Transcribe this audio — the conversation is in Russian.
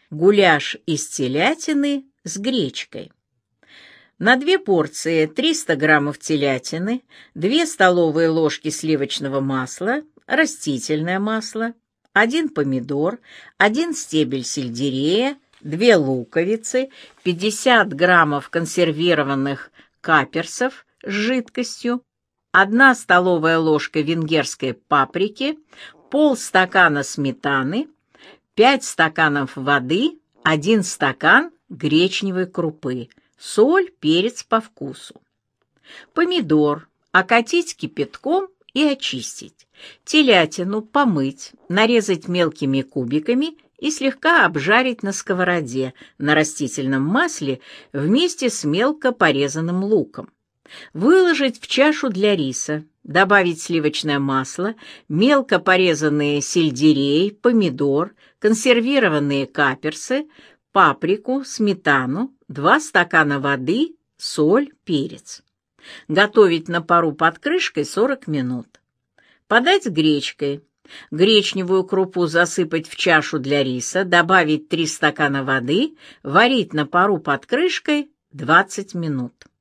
Гуляш из телятины с гречкой. На 2 порции 300 граммов телятины, 2 столовые ложки сливочного масла, растительное масло, 1 помидор, 1 стебель сельдерея, 2 луковицы, 50 граммов консервированных каперсов с жидкостью, 1 столовая ложка венгерской паприки, полстакана сметаны, 5 стаканов воды, 1 стакан гречневой крупы, соль, перец по вкусу. Помидор окатить кипятком и очистить. Телятину помыть, нарезать мелкими кубиками и слегка обжарить на сковороде на растительном масле вместе с мелко порезанным луком. Выложить в чашу для риса, добавить сливочное масло, мелко порезанные сельдерей, помидор, консервированные каперсы, паприку, сметану, 2 стакана воды, соль, перец. Готовить на пару под крышкой 40 минут. Подать с гречкой. Гречневую крупу засыпать в чашу для риса, добавить 3 стакана воды, варить на пару под крышкой 20 минут.